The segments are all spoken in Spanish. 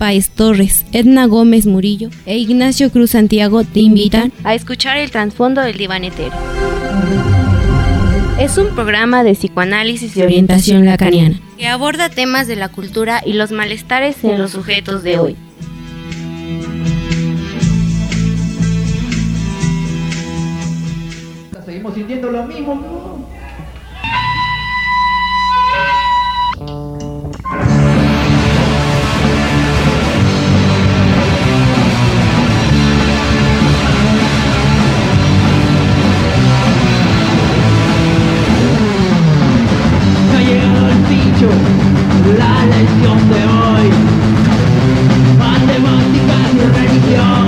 Páez Torres, Edna Gómez Murillo e Ignacio Cruz Santiago te invitan a escuchar el trasfondo del diván etéreo. Es un programa de psicoanálisis y orientación lacaniana que aborda temas de la cultura y los malestares en los sujetos de hoy. Seguimos sintiendo lo mismo, ¿no? No ha llegado el pincho, la lección de hoy, matemáticas y religión,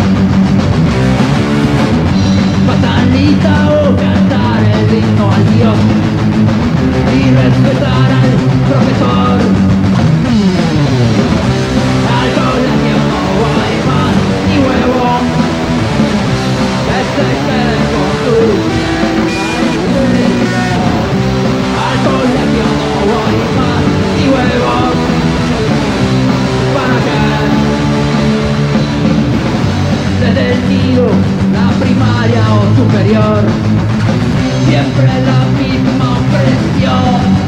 fatalita o cantar el himno al Dios y respetar al profesor. Al colegio no hay más ni huevo que se quede con tu. Al colegio no hay más ni huevo. ¿Para qué? Desde el tiro, la primaria o superior, siempre la misma presión.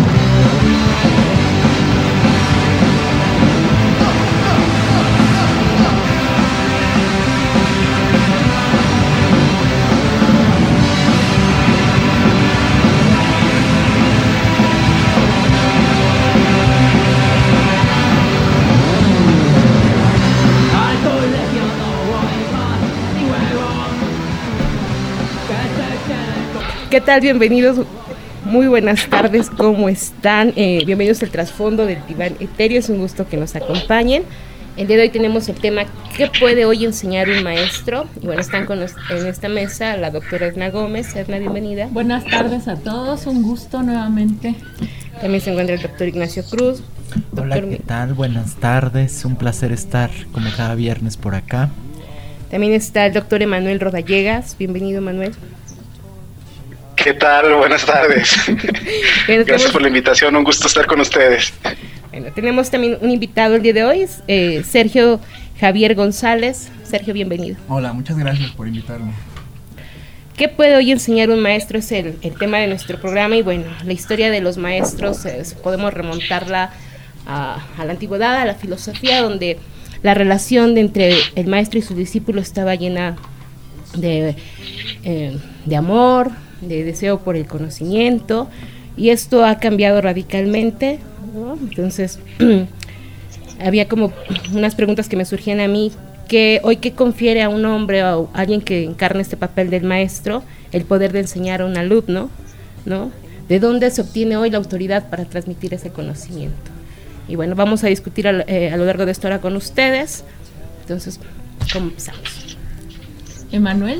Al colegio no hay más ni huevos que se queden con. ¿Qué tal? Bienvenidos, muy buenas tardes, ¿cómo están? Bienvenidos al trasfondo del diván etéreo, es un gusto que nos acompañen. El día de hoy tenemos el tema ¿qué puede hoy enseñar un maestro? Y bueno, están en esta mesa la doctora Edna Gómez. Edna, bienvenida. Buenas tardes a todos, un gusto nuevamente. También se encuentra el doctor Ignacio Cruz. Hola, ¿qué tal? Buenas tardes, un placer estar como cada viernes por acá. También está el doctor Emanuel Rodallegas. Bienvenido, Manuel. ¿Qué tal? Buenas tardes. Gracias por la invitación, un gusto estar con ustedes. Bueno, tenemos también un invitado el día de hoy, Sergio Javier González. Sergio, bienvenido. Hola, muchas gracias por invitarme. ¿Qué puede hoy enseñar un maestro? Es el tema de nuestro programa y bueno, la historia de los maestros podemos remontarla a la antigüedad, a la filosofía, donde la relación entre el maestro y su discípulo estaba llena de amor, de deseo por el conocimiento, y esto ha cambiado radicalmente, ¿no? Entonces, había como unas preguntas que me surgían a mí, que hoy qué confiere a un hombre o a alguien que encarna este papel del maestro, el poder de enseñar a un alumno, ¿no? ¿De dónde se obtiene hoy la autoridad para transmitir ese conocimiento? Y bueno, vamos a discutir a lo largo de esta hora con ustedes. Entonces, ¿cómo empezamos? Emanuel.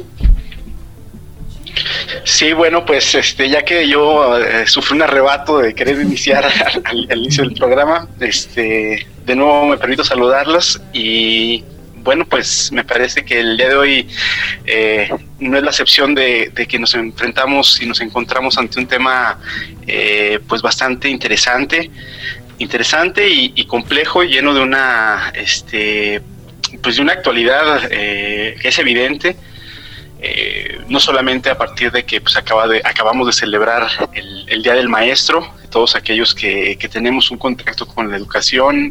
Sí, bueno, pues ya que yo sufrí un arrebato de querer iniciar al inicio del programa, de nuevo me permito saludarlos y bueno, pues me parece que el día de hoy no es la excepción de que nos enfrentamos y nos encontramos ante un tema pues bastante interesante y complejo, lleno de una pues de una actualidad que es evidente. No solamente a partir de que pues acabamos de celebrar el Día del Maestro, todos aquellos que tenemos un contacto con la educación,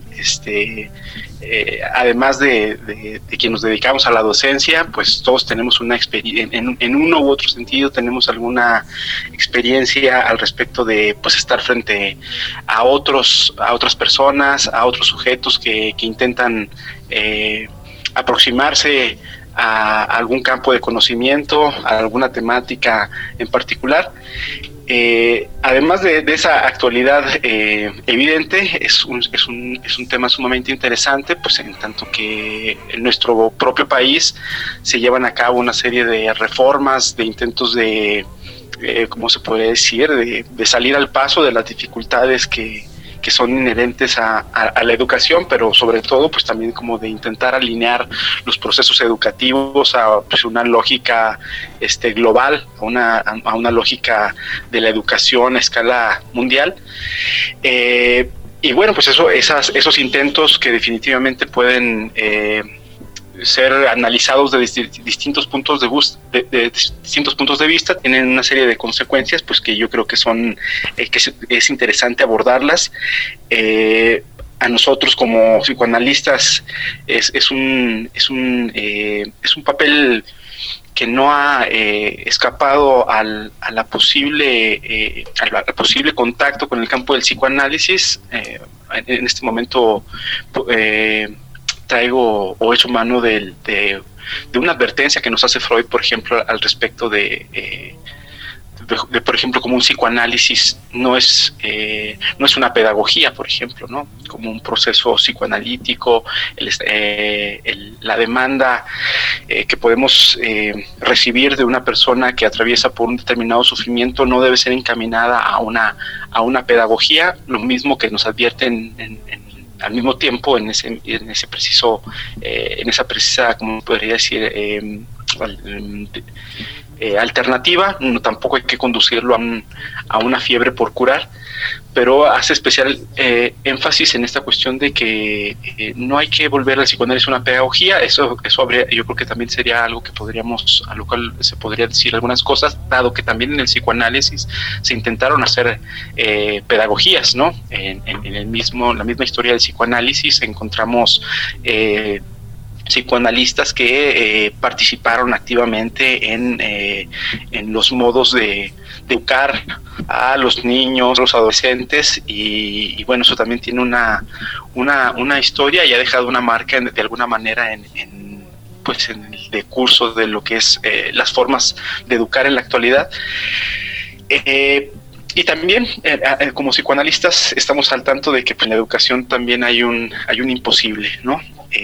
además de que nos dedicamos a la docencia, pues todos tenemos una experiencia, en uno u otro sentido tenemos alguna experiencia al respecto de pues estar frente a otras personas, a otros sujetos que intentan aproximarse a algún campo de conocimiento, a alguna temática en particular. Además de esa actualidad evidente, es un tema sumamente interesante, pues en tanto que en nuestro propio país se llevan a cabo una serie de reformas, de intentos de, ¿cómo se podría decir?, de salir al paso de las dificultades que son inherentes a la educación, pero sobre todo pues también como de intentar alinear los procesos educativos a pues, una lógica global, a una lógica de la educación a escala mundial. Y bueno, pues esos intentos que definitivamente pueden ser analizados de distintos puntos de vista tienen una serie de consecuencias, pues que yo creo que son que es interesante abordarlas. A nosotros como psicoanalistas es un papel que no ha escapado al posible contacto con el campo del psicoanálisis. En este momento traigo o echo mano de una advertencia que nos hace Freud, por ejemplo, al respecto de por ejemplo, como un psicoanálisis no es una pedagogía, por ejemplo, ¿no? Como un proceso psicoanalítico, la demanda que podemos recibir de una persona que atraviesa por un determinado sufrimiento no debe ser encaminada a una pedagogía, lo mismo que nos advierten al mismo tiempo en esa precisa, como podría decir, alternativa. No, tampoco hay que conducirlo a una fiebre por curar, pero hace especial énfasis en esta cuestión de que no hay que volver al psicoanálisis una pedagogía. Eso habría, yo creo que también sería algo a lo cual se podría decir algunas cosas, dado que también en el psicoanálisis se intentaron hacer pedagogías, ¿no? En la misma historia del psicoanálisis encontramos psicoanalistas que participaron activamente en los modos de educar a los niños, los adolescentes, y bueno, eso también tiene una historia y ha dejado una marca de alguna manera en el decurso de lo que es las formas de educar en la actualidad. Y también como psicoanalistas estamos al tanto de que en la educación también hay un imposible, ¿no?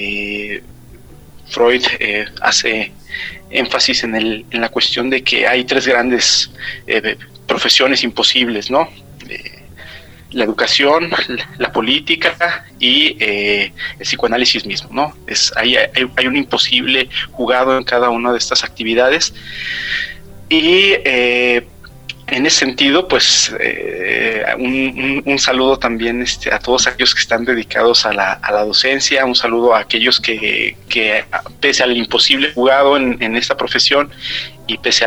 Freud hace énfasis en la cuestión de que hay tres grandes profesiones imposibles, ¿no? La educación, la política y el psicoanálisis mismo, ¿no? Hay un imposible jugado en cada una de estas actividades, y en ese sentido, pues un saludo también a todos aquellos que están dedicados a la docencia, un saludo a aquellos que pese al imposible jugado en esta profesión y pese a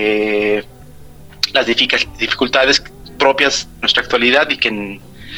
las dificultades propias de nuestra actualidad y que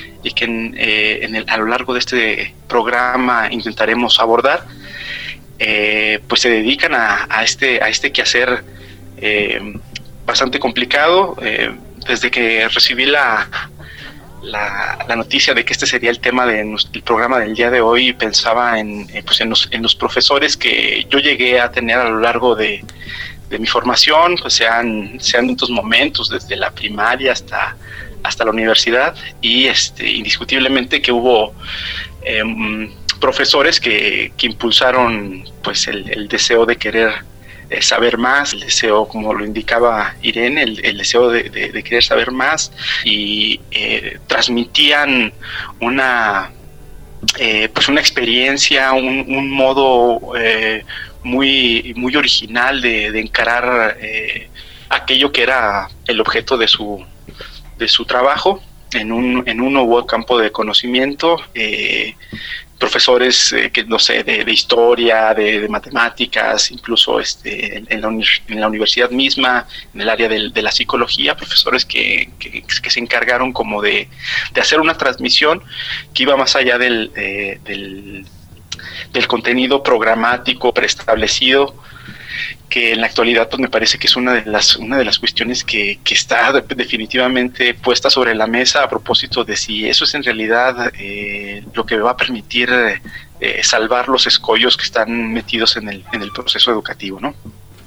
a lo largo de este programa intentaremos abordar, pues se dedican a este quehacer bastante complicado. Desde que recibí la noticia de que este sería el tema del programa del día de hoy, pensaba en los profesores que yo llegué a tener a lo largo de mi formación, pues sean estos momentos desde la primaria hasta la universidad, y indiscutiblemente que hubo profesores que impulsaron pues el deseo de querer saber más, el deseo, como lo indicaba Irene, el deseo de querer saber más, y transmitían una experiencia, un modo muy original de encarar aquello que era el objeto de su trabajo en un nuevo campo de conocimiento. Profesores que no sé, de historia, de matemáticas, incluso en la universidad misma, en el área de la psicología, profesores que se encargaron como de hacer una transmisión que iba más allá del contenido programático preestablecido, que en la actualidad pues me parece que es una de las cuestiones que está definitivamente puesta sobre la mesa a propósito de si eso es en realidad lo que va a permitir salvar los escollos que están metidos en el proceso educativo, ¿no?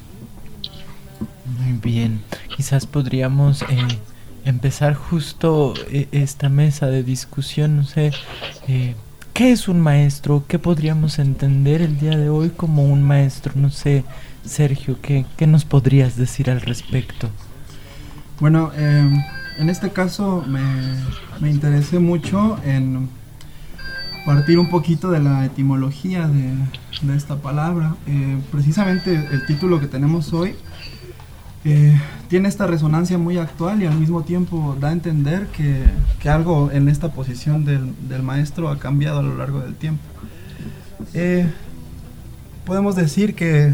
Muy bien, quizás podríamos empezar justo esta mesa de discusión, no sé, ¿qué es un maestro? ¿Qué podríamos entender el día de hoy como un maestro? No sé, Sergio, ¿qué nos podrías decir al respecto? Bueno, en este caso me interesé mucho en partir un poquito de la etimología de esta palabra. Precisamente el título que tenemos hoy tiene esta resonancia muy actual y al mismo tiempo da a entender que algo en esta posición del maestro ha cambiado a lo largo del tiempo. Podemos decir que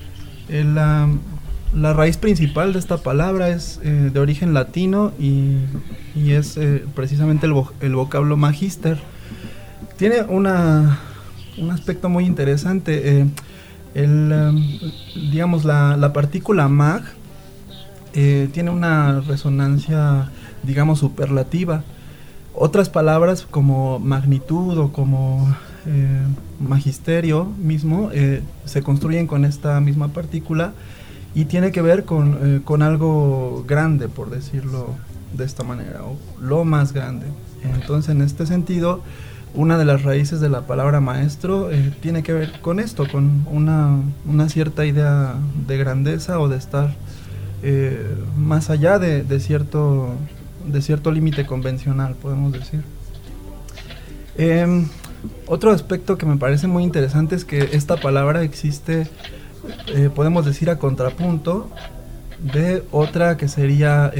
la raíz principal de esta palabra es de origen latino y es precisamente el vocablo magister. Tiene un aspecto muy interesante. Digamos, la partícula mag tiene una resonancia, digamos, superlativa. Otras palabras como magnitud o como magisterio mismo se construyen con esta misma partícula y tiene que ver con algo grande, por decirlo de esta manera, o lo más grande. Entonces, en este sentido, una de las raíces de la palabra maestro tiene que ver con esto, con una cierta idea de grandeza o de estar más allá de cierto límite convencional, podemos decir. Otro aspecto que me parece muy interesante es que esta palabra existe, podemos decir, a contrapunto de otra que sería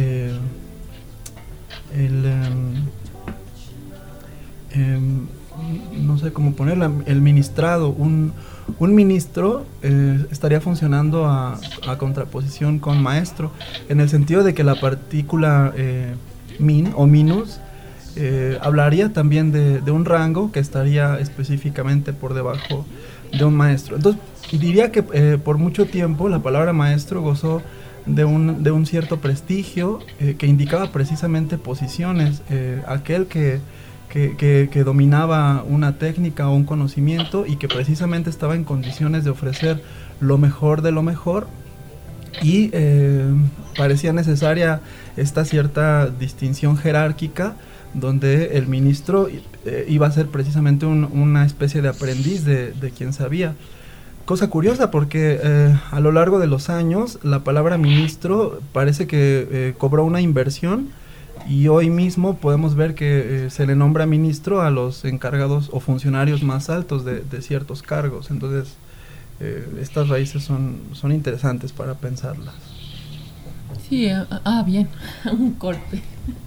no sé cómo ponerla, el ministrado. Un ministro estaría funcionando a contraposición con maestro, en el sentido de que la partícula min o minus hablaría también de un rango que estaría específicamente por debajo de un maestro. Entonces diría que por mucho tiempo la palabra maestro gozó de un cierto prestigio que indicaba precisamente posiciones. Aquel que dominaba una técnica o un conocimiento y que precisamente estaba en condiciones de ofrecer lo mejor de lo mejor, y parecía necesaria esta cierta distinción jerárquica donde el ministro iba a ser precisamente una especie de aprendiz de quien sabía. Cosa curiosa porque a lo largo de los años la palabra ministro parece que cobró una inversión, y hoy mismo podemos ver que se le nombra ministro a los encargados o funcionarios más altos de ciertos cargos. Entonces estas raíces son interesantes para pensarlas. Sí, bien, un golpe.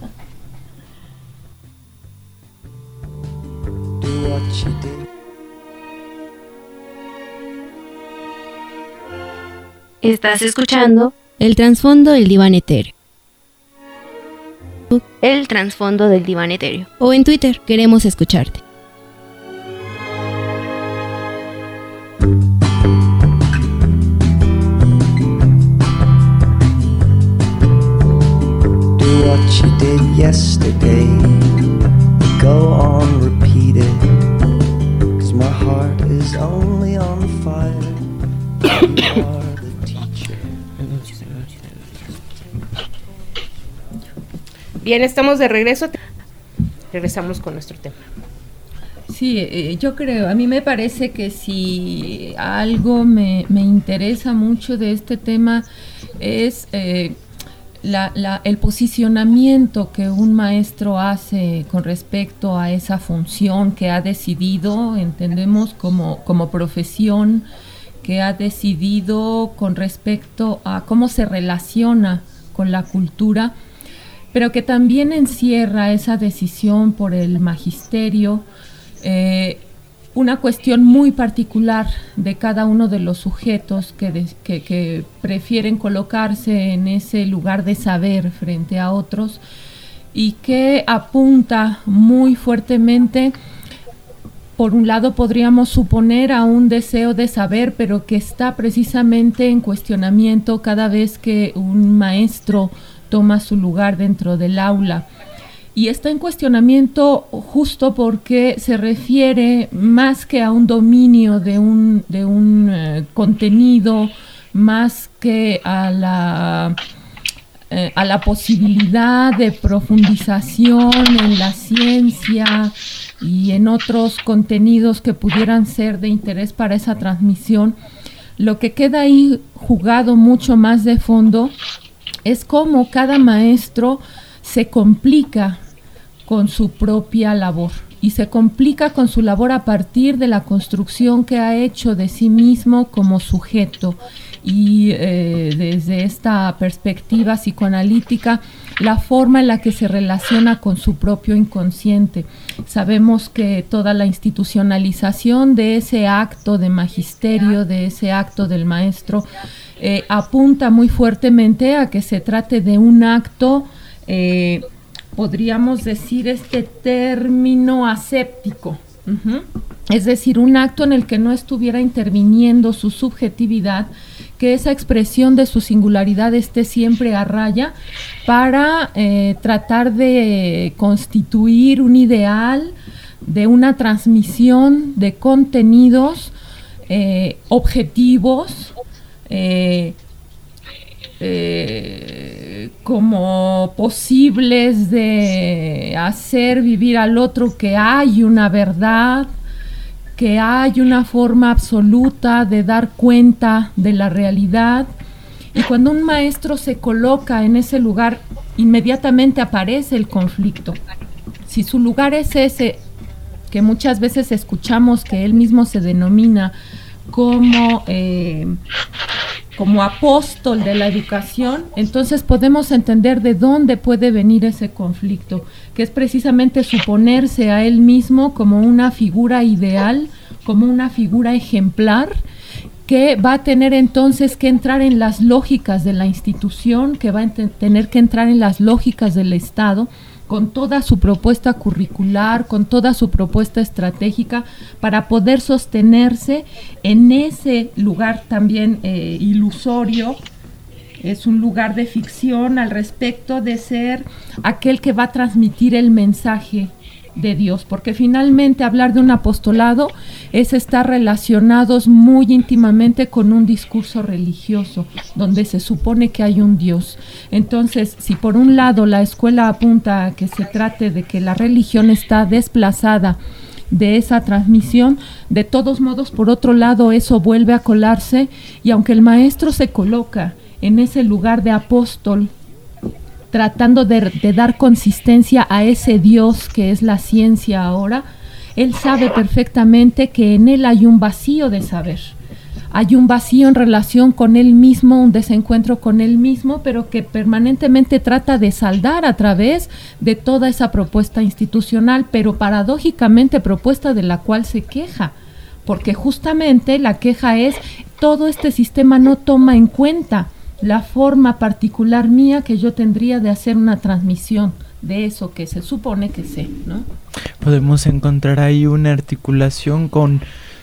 Estás escuchando El Trasfondo del Diván Etéreo. El Trasfondo del Diván Etéreo. O en Twitter, queremos escucharte. Do what you did yesterday, go on, repeat it, 'cause my heart is only on fire. You are the teacher. Bien, estamos de regreso. Regresamos con nuestro tema. Sí, yo creo, a mí me parece que si algo me interesa mucho de este tema es el posicionamiento que un maestro hace con respecto a esa función que ha decidido, entendemos como profesión, que ha decidido con respecto a cómo se relaciona con la cultura, pero que también encierra esa decisión por el magisterio, una cuestión muy particular de cada uno de los sujetos que prefieren colocarse en ese lugar de saber frente a otros, y que apunta muy fuertemente, por un lado podríamos suponer, a un deseo de saber, pero que está precisamente en cuestionamiento cada vez que un maestro toma su lugar dentro del aula. Y está en cuestionamiento justo porque se refiere más que a un dominio de un contenido, más que a la posibilidad de profundización en la ciencia y en otros contenidos que pudieran ser de interés para esa transmisión. Lo que queda ahí jugado mucho más de fondo es cómo cada maestro se complica con su propia labor, y se complica con su labor a partir de la construcción que ha hecho de sí mismo como sujeto, y desde esta perspectiva psicoanalítica, la forma en la que se relaciona con su propio inconsciente. Sabemos que toda la institucionalización de ese acto de magisterio, de ese acto del maestro, apunta muy fuertemente a que se trate de un acto, podríamos decir este término aséptico. Es decir, un acto en el que no estuviera interviniendo su subjetividad, que esa expresión de su singularidad esté siempre a raya para tratar de constituir un ideal de una transmisión de contenidos objetivos, como posibles de hacer vivir al otro que hay una verdad, que hay una forma absoluta de dar cuenta de la realidad. Y cuando un maestro se coloca en ese lugar, inmediatamente aparece el conflicto. Si su lugar es ese, que muchas veces escuchamos que él mismo se denomina como apóstol de la educación, entonces podemos entender de dónde puede venir ese conflicto, que es precisamente suponerse a él mismo como una figura ideal, como una figura ejemplar, que va a tener entonces que entrar en las lógicas de la institución, que va a tener que entrar en las lógicas del Estado, con toda su propuesta curricular, con toda su propuesta estratégica, para poder sostenerse en ese lugar también ilusorio. Es un lugar de ficción al respecto de ser aquel que va a transmitir el mensaje de Dios, porque finalmente hablar de un apostolado es estar relacionados muy íntimamente con un discurso religioso, donde se supone que hay un Dios. Entonces, si por un lado la escuela apunta a que se trate de que la religión está desplazada de esa transmisión, de todos modos, por otro lado, eso vuelve a colarse, y aunque el maestro se coloca en ese lugar de apóstol, tratando de dar consistencia a ese Dios que es la ciencia ahora, él sabe perfectamente que en él hay un vacío de saber. Hay un vacío en relación con él mismo, un desencuentro con él mismo, pero que permanentemente trata de saldar a través de toda esa propuesta institucional, pero paradójicamente propuesta de la cual se queja, porque justamente la queja es: todo este sistema no toma en cuenta la forma particular mía que yo tendría de hacer una transmisión de eso que se supone que sé, ¿no? Podemos encontrar ahí una articulación con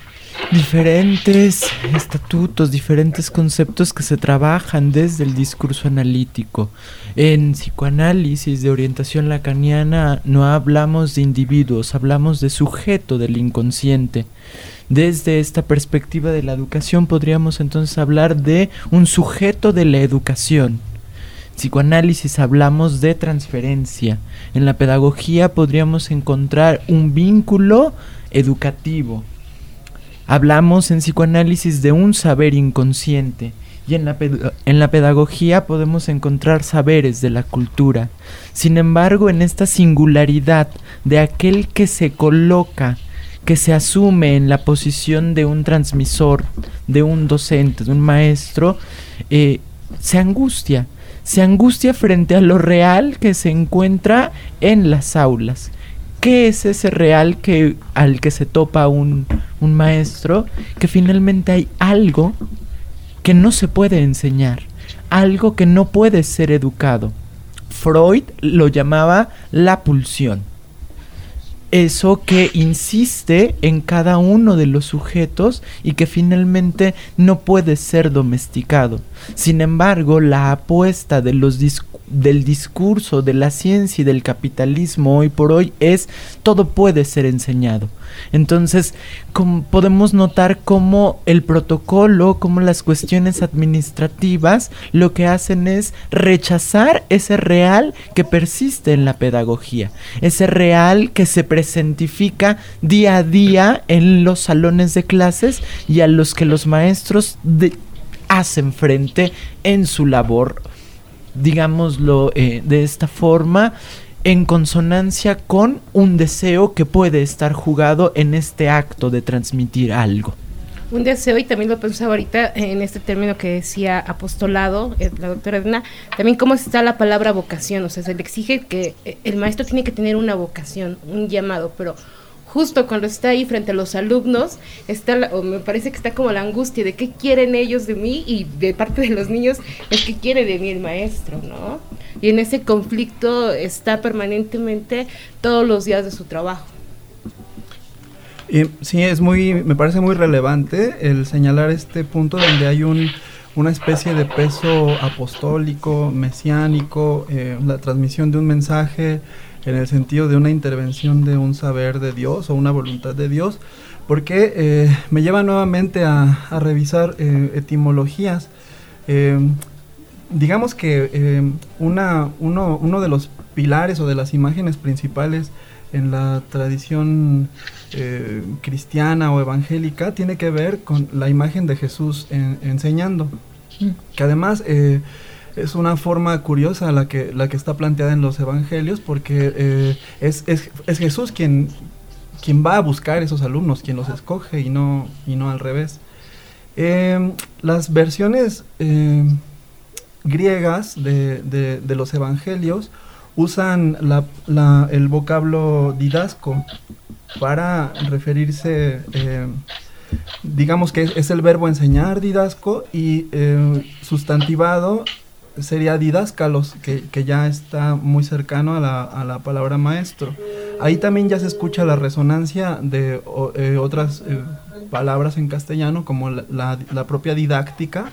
diferentes estatutos, diferentes conceptos que se trabajan desde el discurso analítico. En psicoanálisis de orientación lacaniana no hablamos de individuos, hablamos de sujeto del inconsciente. Desde esta perspectiva de la educación podríamos entonces hablar de un sujeto de la educación. En psicoanálisis hablamos de transferencia. En la pedagogía podríamos encontrar un vínculo educativo. Hablamos en psicoanálisis de un saber inconsciente. Y en la pedagogía podemos encontrar saberes de la cultura. Sin embargo, en esta singularidad de aquel que se coloca, que se asume en la posición de un transmisor, de un docente, de un maestro, se angustia frente a lo real que se encuentra en las aulas. ¿Qué es ese real al que se topa un maestro? Que finalmente hay algo que no se puede enseñar, algo que no puede ser educado. Freud lo llamaba la pulsión. Eso que insiste en cada uno de los sujetos y que finalmente no puede ser domesticado. Sin embargo, la apuesta de del discurso, de la ciencia y del capitalismo hoy por hoy es: todo puede ser enseñado. Entonces, podemos notar cómo el protocolo, cómo las cuestiones administrativas lo que hacen es rechazar ese real que persiste en la pedagogía, ese real que se presentifica día a día en los salones de clases y a los que los maestros hacen frente en su labor, digámoslo de esta forma, en consonancia con un deseo que puede estar jugado en este acto de transmitir algo. Un deseo, y también lo pensaba ahorita en este término que decía apostolado, la doctora Edna, también cómo está la palabra vocación, o sea, se le exige que el maestro tiene que tener una vocación, un llamado, pero justo cuando está ahí frente a los alumnos, o me parece que está como la angustia de qué quieren ellos de mí, y de parte de los niños es qué quiere de mí el maestro, ¿no? Y en ese conflicto está permanentemente todos los días de su trabajo. Sí, me parece muy relevante el señalar este punto donde hay una especie de peso apostólico, mesiánico, la transmisión de un mensaje en el sentido de una intervención de un saber de Dios o una voluntad de Dios, porque me lleva nuevamente a revisar etimologías. Digamos que uno de los pilares o de las imágenes principales en la tradición cristiana o evangélica tiene que ver con la imagen de Jesús enseñando, que además es una forma curiosa la que está planteada en los evangelios, porque es Jesús quien va a buscar esos alumnos, quien los escoge y no al revés. Las versiones griegas de los evangelios usan el vocablo didasco para referirse, digamos que es el verbo enseñar, didasco, y sustantivado sería didáscalos, que ya está muy cercano a la palabra maestro. Ahí también ya se escucha la resonancia de otras palabras en castellano, como la propia didáctica.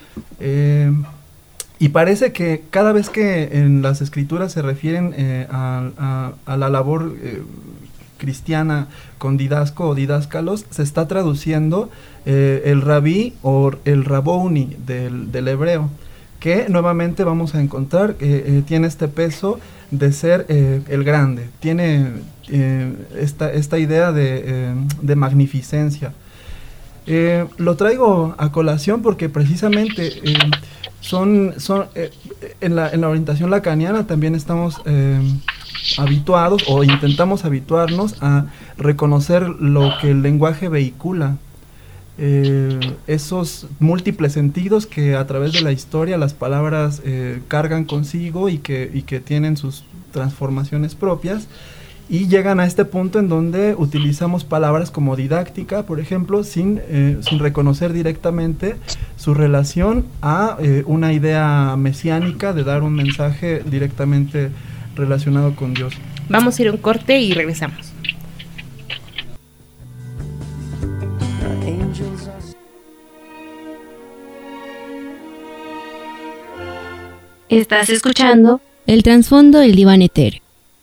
Y parece que cada vez que en las escrituras se refieren a la labor cristiana con didasco o didáscalos, se está traduciendo el rabí o el rabouni del hebreo, que nuevamente vamos a encontrar que tiene este peso de ser el grande, tiene esta idea de magnificencia. Lo traigo a colación porque precisamente en la orientación lacaniana también estamos habituados o intentamos habituarnos a reconocer lo que el lenguaje vehicula, esos múltiples sentidos que a través de la historia las palabras cargan consigo y que tienen sus transformaciones propias, y llegan a este punto en donde utilizamos palabras como didáctica, por ejemplo, sin reconocer directamente su relación a una idea mesiánica de dar un mensaje directamente relacionado con Dios. Vamos a ir a un corte y regresamos. Estás escuchando El Trasfondo del Diván Etéreo.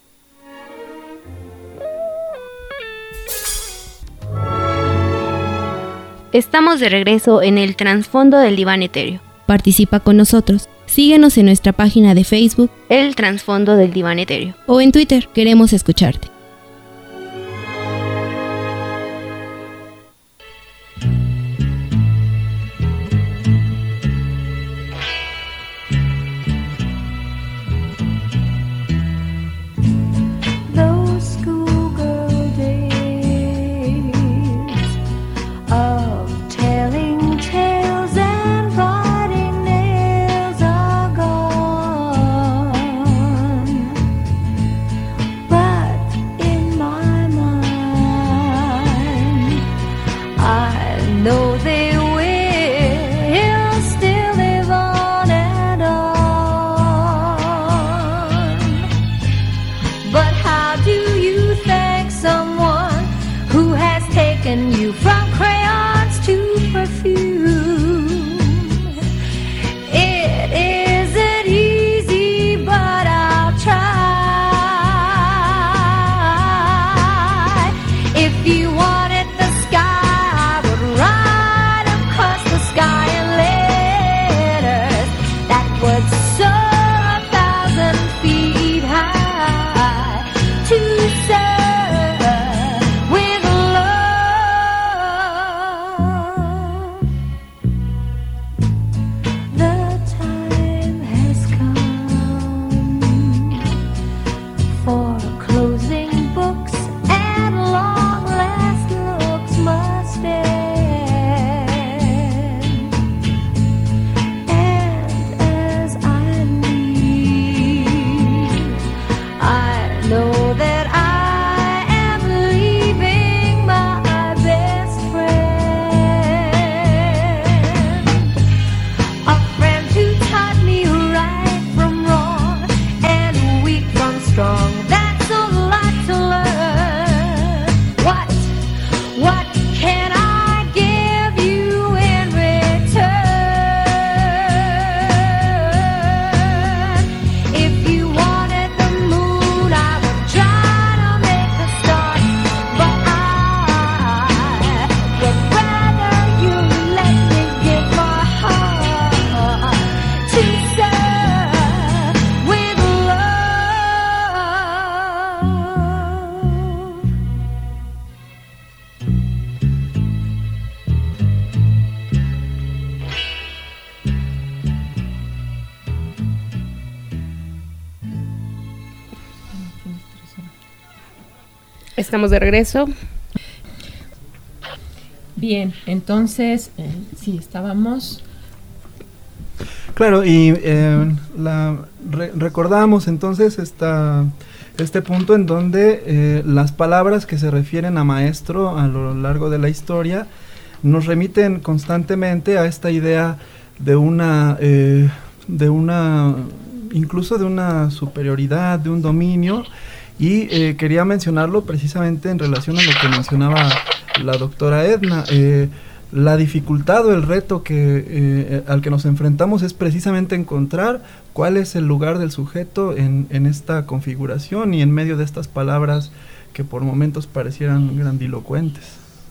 Estamos de regreso en El Trasfondo del Diván Etéreo. Participa con nosotros. Síguenos en nuestra página de Facebook, El Trasfondo del Diván Etéreo, o en Twitter. Queremos escucharte. Estamos de regreso. Bien, entonces, sí, estábamos... Claro, y recordamos entonces este punto en donde las palabras que se refieren a maestro a lo largo de la historia nos remiten constantemente a esta idea de una incluso de una superioridad, de un dominio, y quería mencionarlo precisamente en relación a lo que mencionaba la doctora Edna. La dificultad o el reto al que nos enfrentamos es precisamente encontrar cuál es el lugar del sujeto en esta configuración y en medio de estas palabras que por momentos parecieran grandilocuentes.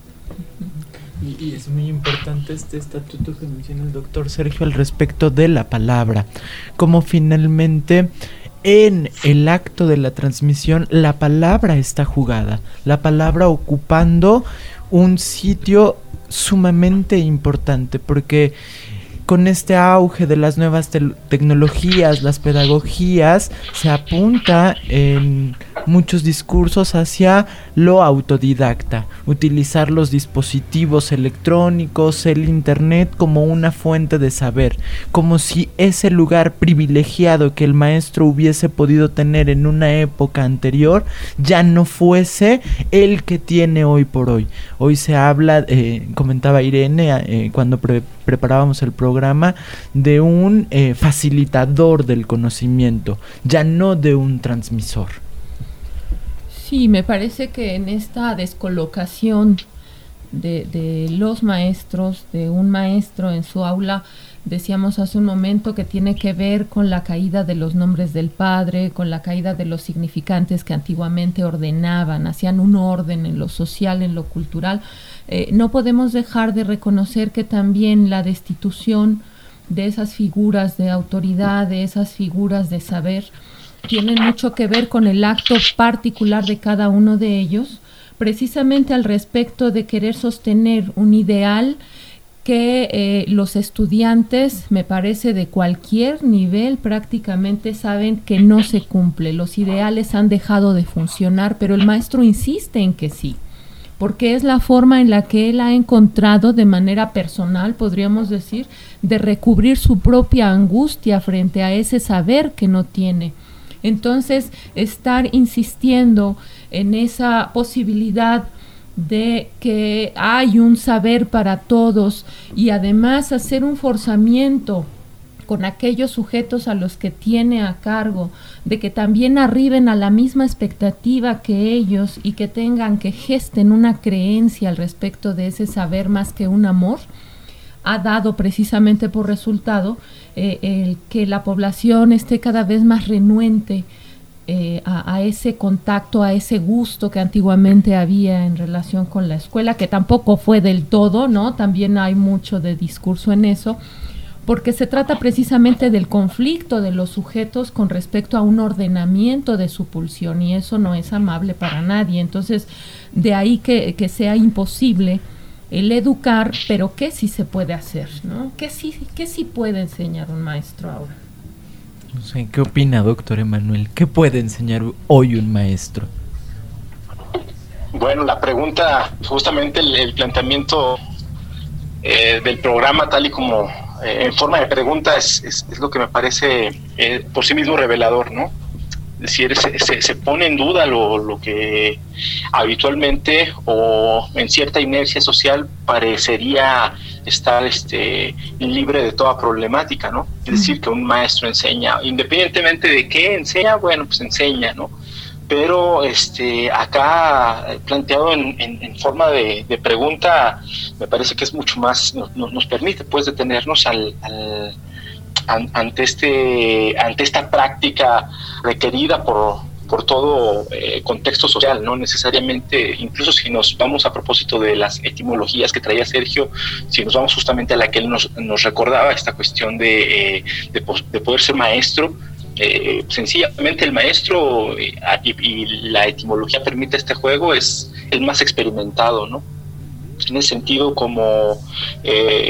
Y es muy importante este estatuto que menciona el doctor Sergio al respecto de la palabra, como finalmente en el acto de la transmisión la palabra está jugada, la palabra ocupando un sitio sumamente importante, porque con este auge de las nuevas tecnologías, las pedagogías, se apunta en muchos discursos hacia lo autodidacta, utilizar los dispositivos electrónicos, el internet como una fuente de saber, como si ese lugar privilegiado que el maestro hubiese podido tener en una época anterior ya no fuese el que tiene hoy por hoy. Hoy se habla, comentaba Irene cuando preparábamos el programa, de un facilitador del conocimiento, ya no de un transmisor. Sí, me parece que en esta descolocación de los maestros, de un maestro en su aula, decíamos hace un momento que tiene que ver con la caída de los nombres del padre, con la caída de los significantes que antiguamente ordenaban, hacían un orden en lo social, en lo cultural. No podemos dejar de reconocer que también la destitución de esas figuras de autoridad, de esas figuras de saber, tienen mucho que ver con el acto particular de cada uno de ellos, precisamente al respecto de querer sostener un ideal que los estudiantes, me parece, de cualquier nivel prácticamente saben que no se cumple. Los ideales han dejado de funcionar, pero el maestro insiste en que sí, porque es la forma en la que él ha encontrado de manera personal, podríamos decir, de recubrir su propia angustia frente a ese saber que no tiene. Entonces, estar insistiendo en esa posibilidad de que hay un saber para todos y además hacer un forzamiento con aquellos sujetos a los que tiene a cargo, de que también arriben a la misma expectativa que ellos y que tengan, que gesten una creencia al respecto de ese saber más que un amor, ha dado precisamente por resultado el que la población esté cada vez más renuente a ese contacto, a ese gusto que antiguamente había en relación con la escuela, que tampoco fue del todo, ¿no? También hay mucho de discurso en eso, porque se trata precisamente del conflicto de los sujetos con respecto a un ordenamiento de su pulsión, y eso no es amable para nadie. Entonces, de ahí que sea imposible el educar, pero ¿qué sí se puede hacer, ¿no? ¿Qué sí puede enseñar un maestro ahora? No sé, ¿qué opina, doctor Emanuel? ¿Qué puede enseñar hoy un maestro? Bueno, la pregunta, justamente el planteamiento del programa, tal y como en forma de pregunta, es lo que me parece por sí mismo revelador, ¿no? Es decir, se pone en duda lo que habitualmente o en cierta inercia social parecería estar libre de toda problemática, ¿no? Es decir, que un maestro enseña, independientemente de qué enseña, bueno, pues enseña, ¿no? Pero acá planteado en forma de pregunta, me parece que es mucho más, nos permite pues detenernos ante esta práctica requerida por todo contexto social, no necesariamente, incluso si nos vamos a propósito de las etimologías que traía Sergio, si nos vamos justamente a la que él nos recordaba, esta cuestión de poder ser maestro, sencillamente el maestro y la etimología permite este juego, es el más experimentado, ¿no? En ese sentido, como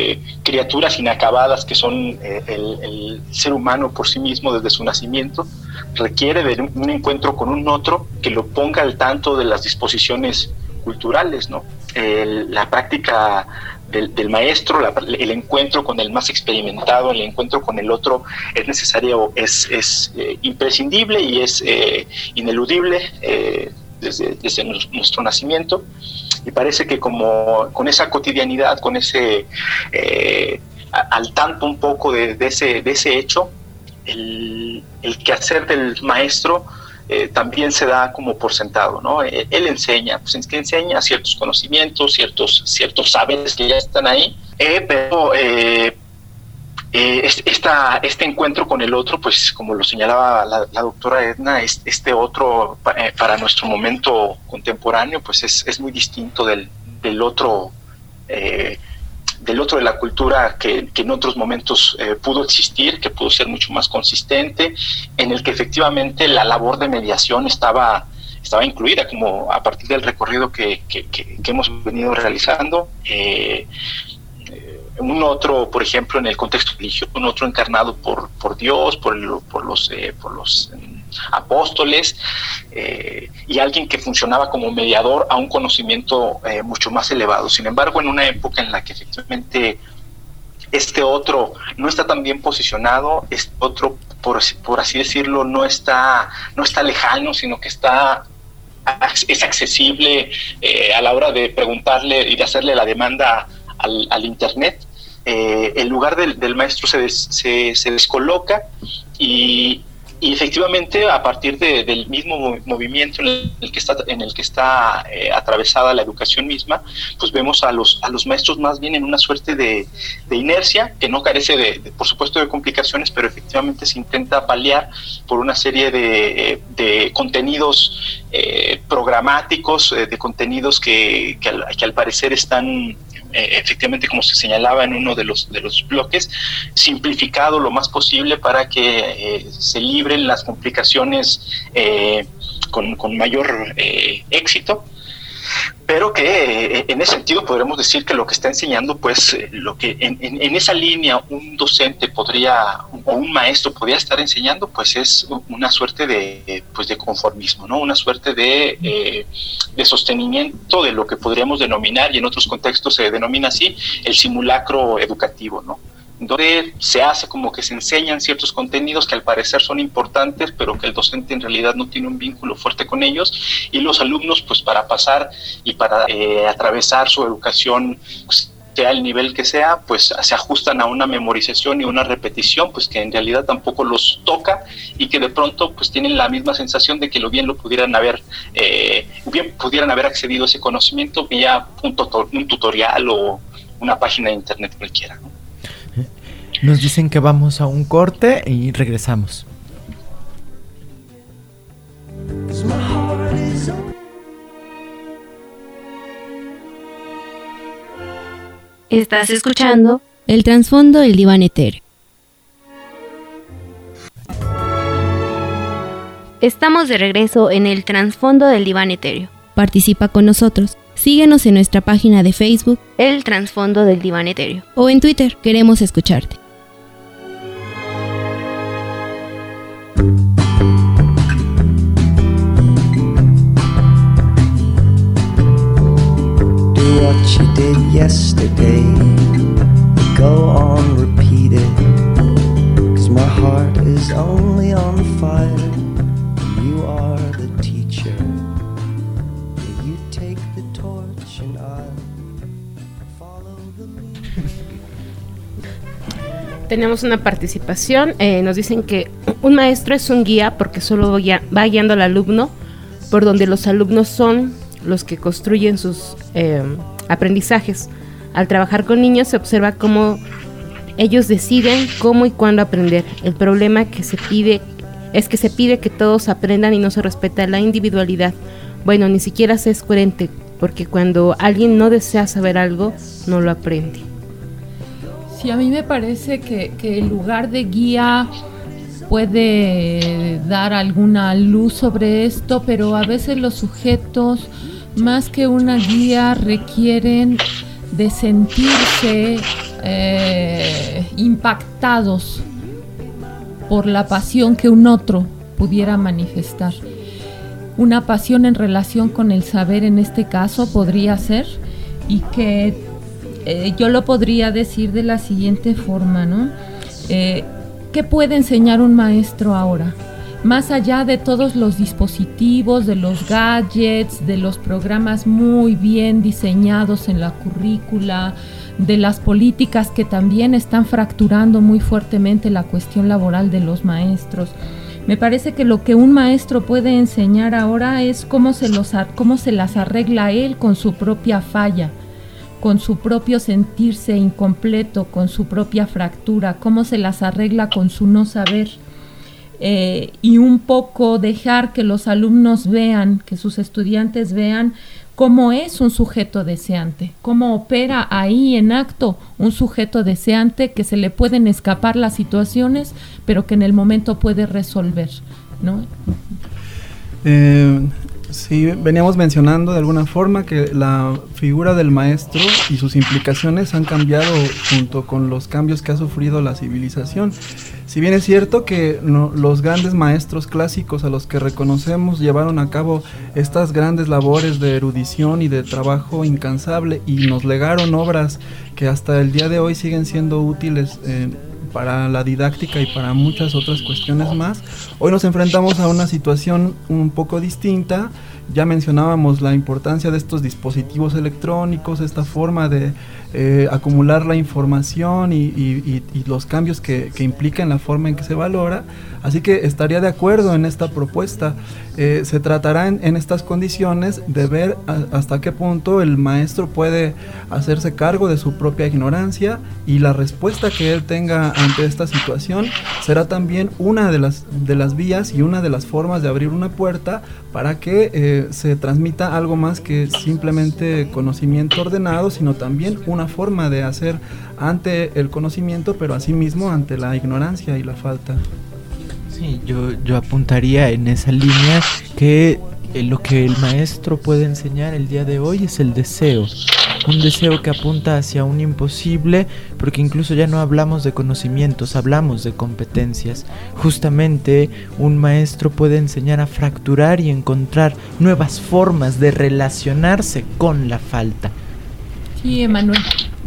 criaturas inacabadas que son el ser humano por sí mismo desde su nacimiento, requiere de un encuentro con un otro que lo ponga al tanto de las disposiciones culturales, ¿no? La práctica del maestro, el encuentro con el más experimentado, el encuentro con el otro es necesario, es imprescindible y es ineludible desde nuestro nacimiento, y parece que como con esa cotidianidad, con ese al tanto un poco de ese hecho, el quehacer del maestro también se da como por sentado, ¿no? Él enseña, pues es que enseña ciertos conocimientos, ciertos saberes que ya están ahí, pero este encuentro con el otro, pues como lo señalaba la doctora Edna, este otro para nuestro momento contemporáneo, pues es muy distinto del otro de la cultura que en otros momentos pudo existir, que pudo ser mucho más consistente, en el que efectivamente la labor de mediación estaba incluida, como a partir del recorrido que hemos venido realizando. Un otro, por ejemplo, en el contexto religioso, un otro encarnado por Dios, por los apóstoles, y alguien que funcionaba como mediador a un conocimiento mucho más elevado. Sin embargo, en una época en la que efectivamente este otro no está tan bien posicionado, este otro, por así decirlo, no está lejano, sino que es accesible a la hora de preguntarle y de hacerle la demanda al internet. El lugar del maestro se descoloca y efectivamente, a partir del mismo movimiento en el que está atravesada la educación misma, pues vemos a los maestros más bien en una suerte de inercia, que no carece por supuesto de complicaciones, pero efectivamente se intenta paliar por una serie de contenidos programáticos, de contenidos que al parecer están efectivamente, como se señalaba en uno de los bloques, simplificado lo más posible para que se libren las complicaciones con mayor éxito, pero que en ese sentido podremos decir que lo que está enseñando, pues lo que en esa línea un docente o un maestro podría estar enseñando, pues es una suerte de conformismo, ¿no? Una suerte de sostenimiento de lo que podríamos denominar, y en otros contextos se denomina así, el simulacro educativo, ¿no? Donde se hace como que se enseñan ciertos contenidos que al parecer son importantes, pero que el docente en realidad no tiene un vínculo fuerte con ellos, y los alumnos, pues para pasar y para atravesar su educación, pues, sea el nivel que sea, pues se ajustan a una memorización y una repetición, pues que en realidad tampoco los toca, y que de pronto pues tienen la misma sensación de que bien pudieran haber accedido a ese conocimiento vía un tutorial o una página de internet cualquiera, ¿no? Nos dicen que vamos a un corte y regresamos. Estás escuchando El Trasfondo del Diván Etéreo. Estamos de regreso en El Trasfondo del Diván Etéreo. Participa con nosotros. Síguenos en nuestra página de Facebook, El Trasfondo del Diván Etéreo, o en Twitter. Queremos escucharte. What you did yesterday, go on, repeat it, 'cause my heart is only on fire. You are the teacher, you take the torch and I'll follow the lead. Tenemos una participación, nos dicen que un maestro es un guía porque solo va guiando al alumno por donde los alumnos son los que construyen sus aprendizajes. Al trabajar con niños se observa cómo ellos deciden cómo y cuándo aprender. El problema que se pide que todos aprendan y no se respeta la individualidad. Bueno, ni siquiera se es coherente, porque cuando alguien no desea saber algo, no lo aprende. Sí, a mí me parece que el lugar de guía puede dar alguna luz sobre esto, pero a veces los sujetos, más que una guía, requieren de sentirse impactados por la pasión que un otro pudiera manifestar. Una pasión en relación con el saber en este caso podría ser, y que yo lo podría decir de la siguiente forma, ¿no? ¿Qué puede enseñar un maestro ahora? Más allá de todos los dispositivos, de los gadgets, de los programas muy bien diseñados en la currícula, de las políticas que también están fracturando muy fuertemente la cuestión laboral de los maestros. Me parece que lo que un maestro puede enseñar ahora es cómo se las arregla él con su propia falla, con su propio sentirse incompleto, con su propia fractura, cómo se las arregla con su no saber. Y un poco dejar que los alumnos vean, que sus estudiantes vean cómo es un sujeto deseante, cómo opera ahí en acto un sujeto deseante, que se le pueden escapar las situaciones, pero que en el momento puede resolver, ¿no? Sí, veníamos mencionando de alguna forma que la figura del maestro y sus implicaciones han cambiado junto con los cambios que ha sufrido la civilización. Si bien es cierto que los grandes maestros clásicos a los que reconocemos llevaron a cabo estas grandes labores de erudición y de trabajo incansable y nos legaron obras que hasta el día de hoy siguen siendo útiles para la didáctica y para muchas otras cuestiones más, hoy nos enfrentamos a una situación un poco distinta. Ya mencionábamos la importancia de estos dispositivos electrónicos, esta forma de acumular la información y los cambios que implica en la forma en que se valora. Así que estaría de acuerdo en esta propuesta. Se tratará en estas condiciones de ver hasta qué punto el maestro puede hacerse cargo de su propia ignorancia, y la respuesta que él tenga ante esta situación será también una de las vías y una de las formas de abrir una puerta para que se transmita algo más que simplemente conocimiento ordenado, sino también una forma de hacer ante el conocimiento, pero asimismo ante la ignorancia y la falta. Sí, yo apuntaría en esa línea que lo que el maestro puede enseñar el día de hoy es el deseo. Un deseo que apunta hacia un imposible, porque incluso ya no hablamos de conocimientos, hablamos de competencias. Justamente un maestro puede enseñar a fracturar y encontrar nuevas formas de relacionarse con la falta. Sí, Emanuel.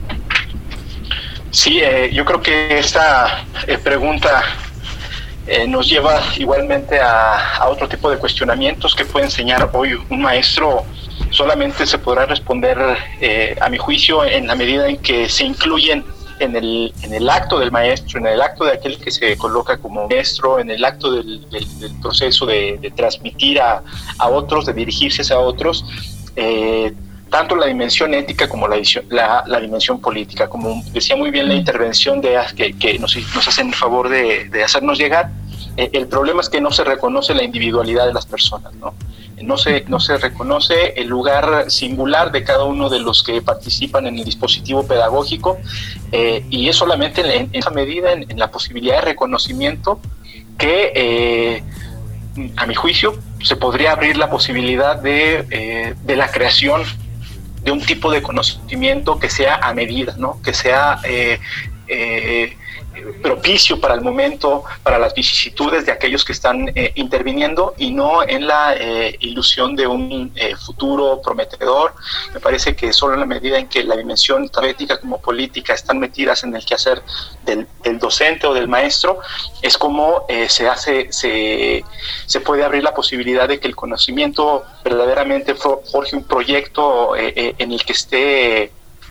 Sí, yo creo que esta pregunta nos lleva igualmente a otro tipo de cuestionamientos que puede enseñar hoy un maestro. Solamente se podrá responder, a mi juicio, en la medida en que se incluyen en el acto del maestro, en el acto de aquel que se coloca como maestro, en el acto del proceso de transmitir a otros, de dirigirse a otros, tanto la dimensión ética como la dimensión política. Como decía muy bien la intervención que nos hacen el favor de hacernos llegar, el problema es que no se reconoce la individualidad de las personas, ¿no? No se reconoce el lugar singular de cada uno de los que participan en el dispositivo pedagógico, y es solamente en esa medida, en la posibilidad de reconocimiento, que a mi juicio se podría abrir la posibilidad de la creación de un tipo de conocimiento que sea a medida, ¿no? Que sea propicio para el momento, para las vicisitudes de aquellos que están interviniendo, y no en la ilusión de un futuro prometedor. Me parece que solo en la medida en que la dimensión tanto ética como política están metidas en el quehacer del docente o del maestro, es como se puede abrir la posibilidad de que el conocimiento verdaderamente forje un proyecto en el que esté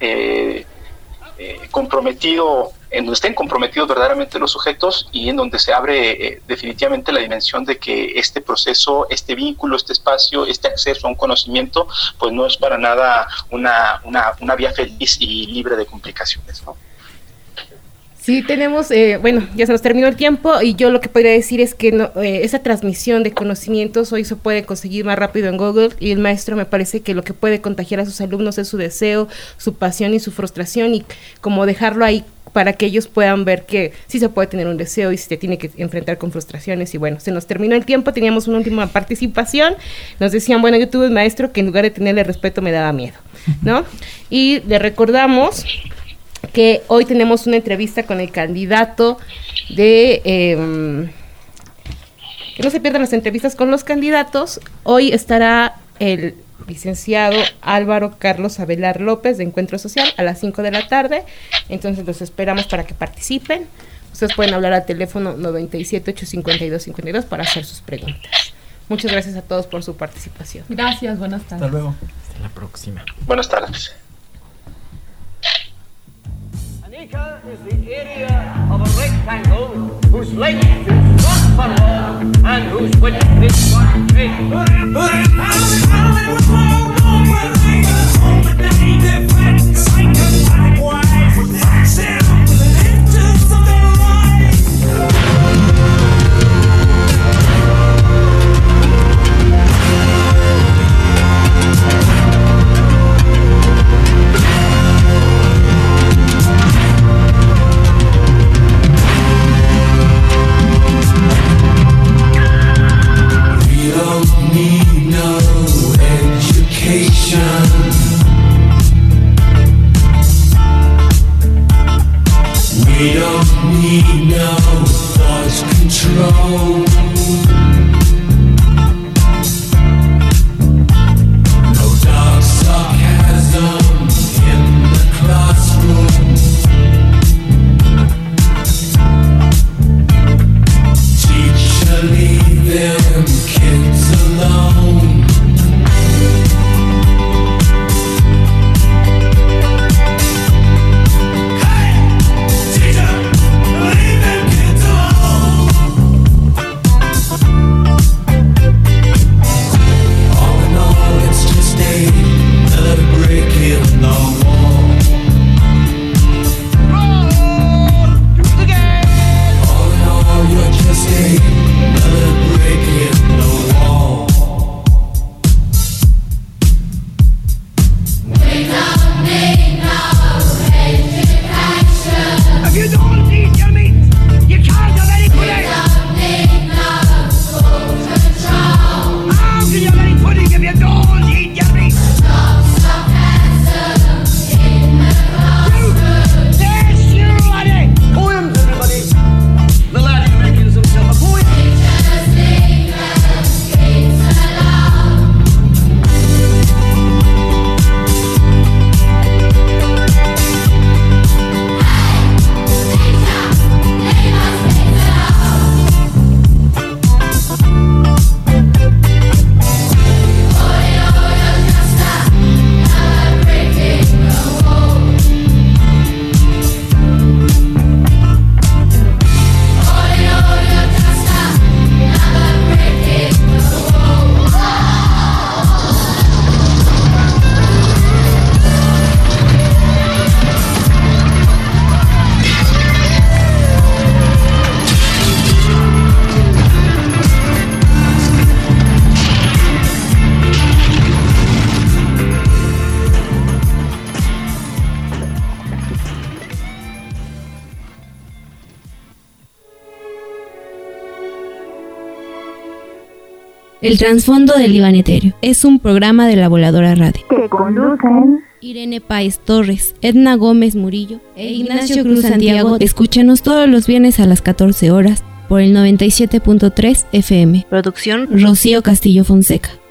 comprometido, en donde estén comprometidos verdaderamente los sujetos, y en donde se abre definitivamente la dimensión de que este proceso, este vínculo, este espacio, este acceso a un conocimiento, pues no es para nada una vía feliz y libre de complicaciones, ¿no? Sí, tenemos, bueno, ya se nos terminó el tiempo, y yo lo que podría decir es que esa transmisión de conocimientos hoy se puede conseguir más rápido en Google, y el maestro me parece que lo que puede contagiar a sus alumnos es su deseo, su pasión y su frustración, y como dejarlo ahí para que ellos puedan ver que sí se puede tener un deseo y se tiene que enfrentar con frustraciones. Y bueno, se nos terminó el tiempo, teníamos una última participación, nos decían, bueno, yo tuve un maestro que en lugar de tenerle respeto me daba miedo, ¿no? Y le recordamos que hoy tenemos una entrevista con el candidato de que no se pierdan las entrevistas con los candidatos. Hoy estará el licenciado Álvaro Carlos Avelar López de Encuentro Social a las 5 de la tarde. Entonces los esperamos para que participen. Ustedes pueden hablar al teléfono 97-852-52 para hacer sus preguntas. Muchas gracias a todos por su participación. Gracias, buenas tardes. Hasta luego. Hasta la próxima. Buenas tardes. Anika is the area of a rectangle whose length is 1 furlong and whose width is 1 cubit. We don't need no thought control. No dark sarcasm in the classroom. Teacher, leave them kids alone. El trasfondo del diván etéreo es un programa de La Voladora Radio. Que conducen Irene Páez Torres, Edna Gómez Murillo e Ignacio Cruz Santiago. Escúchanos todos los viernes a las 14 horas por el 97.3 FM. Producción Rocío Castillo Fonseca.